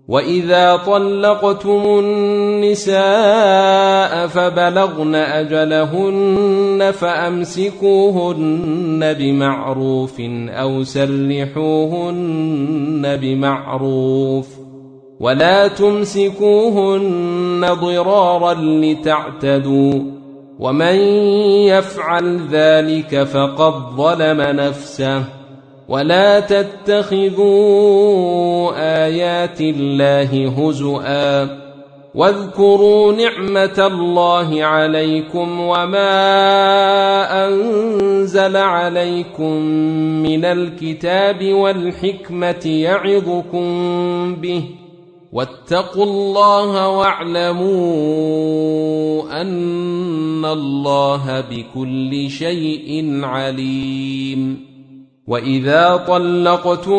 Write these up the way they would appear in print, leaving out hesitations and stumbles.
وإذا طلقتم النساء فبلغن أجلهن فأمسكوهن بمعروف أو سرحوهن بمعروف ولا تمسكوهن ضرارا لتعتدوا ومن يفعل ذلك فقد ظلم نفسه ولا تتخذوا آيات الله هزؤا واذكروا نعمة الله عليكم وما أنزل عليكم من الكتاب والحكمة يعظكم به واتقوا الله واعلموا أن الله بكل شيء عليم وإذا طلقتم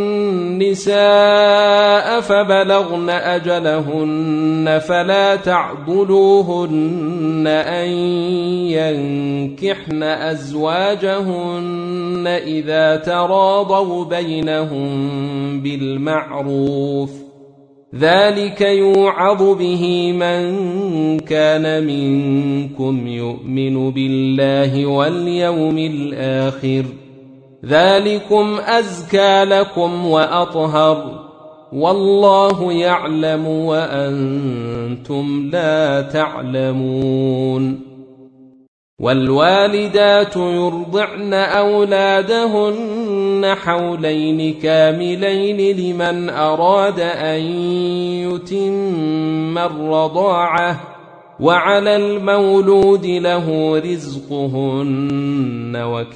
النساء فبلغن أجلهن فلا تعضلوهن أن ينكحن أزواجهن إذا تراضوا بينهم بالمعروف ذلك يوعظ به من كان منكم يؤمن بالله واليوم الآخر ذلكم أزكى لكم وأطهر والله يعلم وأنتم لا تعلمون والوالدات يرضعن أولادهن حولين كاملين لمن أراد أن يتم الرضاعة وعلى المولود له رزقهن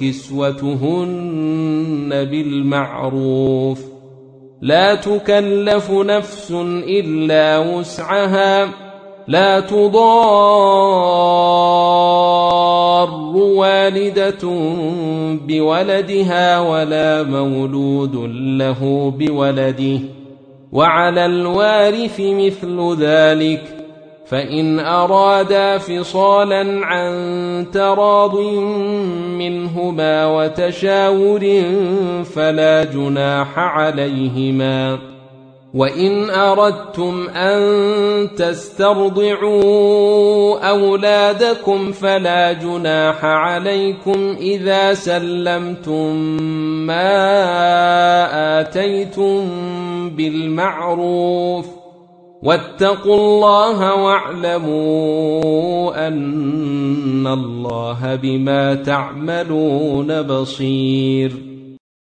وكسوتهن بالمعروف لا تكلف نفس إلا وسعها لا تضار والدة بولدها ولا مولود له بولده وعلى الوارث مثل ذلك فإن أرادا فصالا عن تراض منهما وتشاور فلا جناح عليهما وإن أردتم أن تسترضعوا أولادكم فلا جناح عليكم إذا سلمتم ما آتيتم بالمعروف واتقوا الله واعلموا أن الله بما تعملون بصير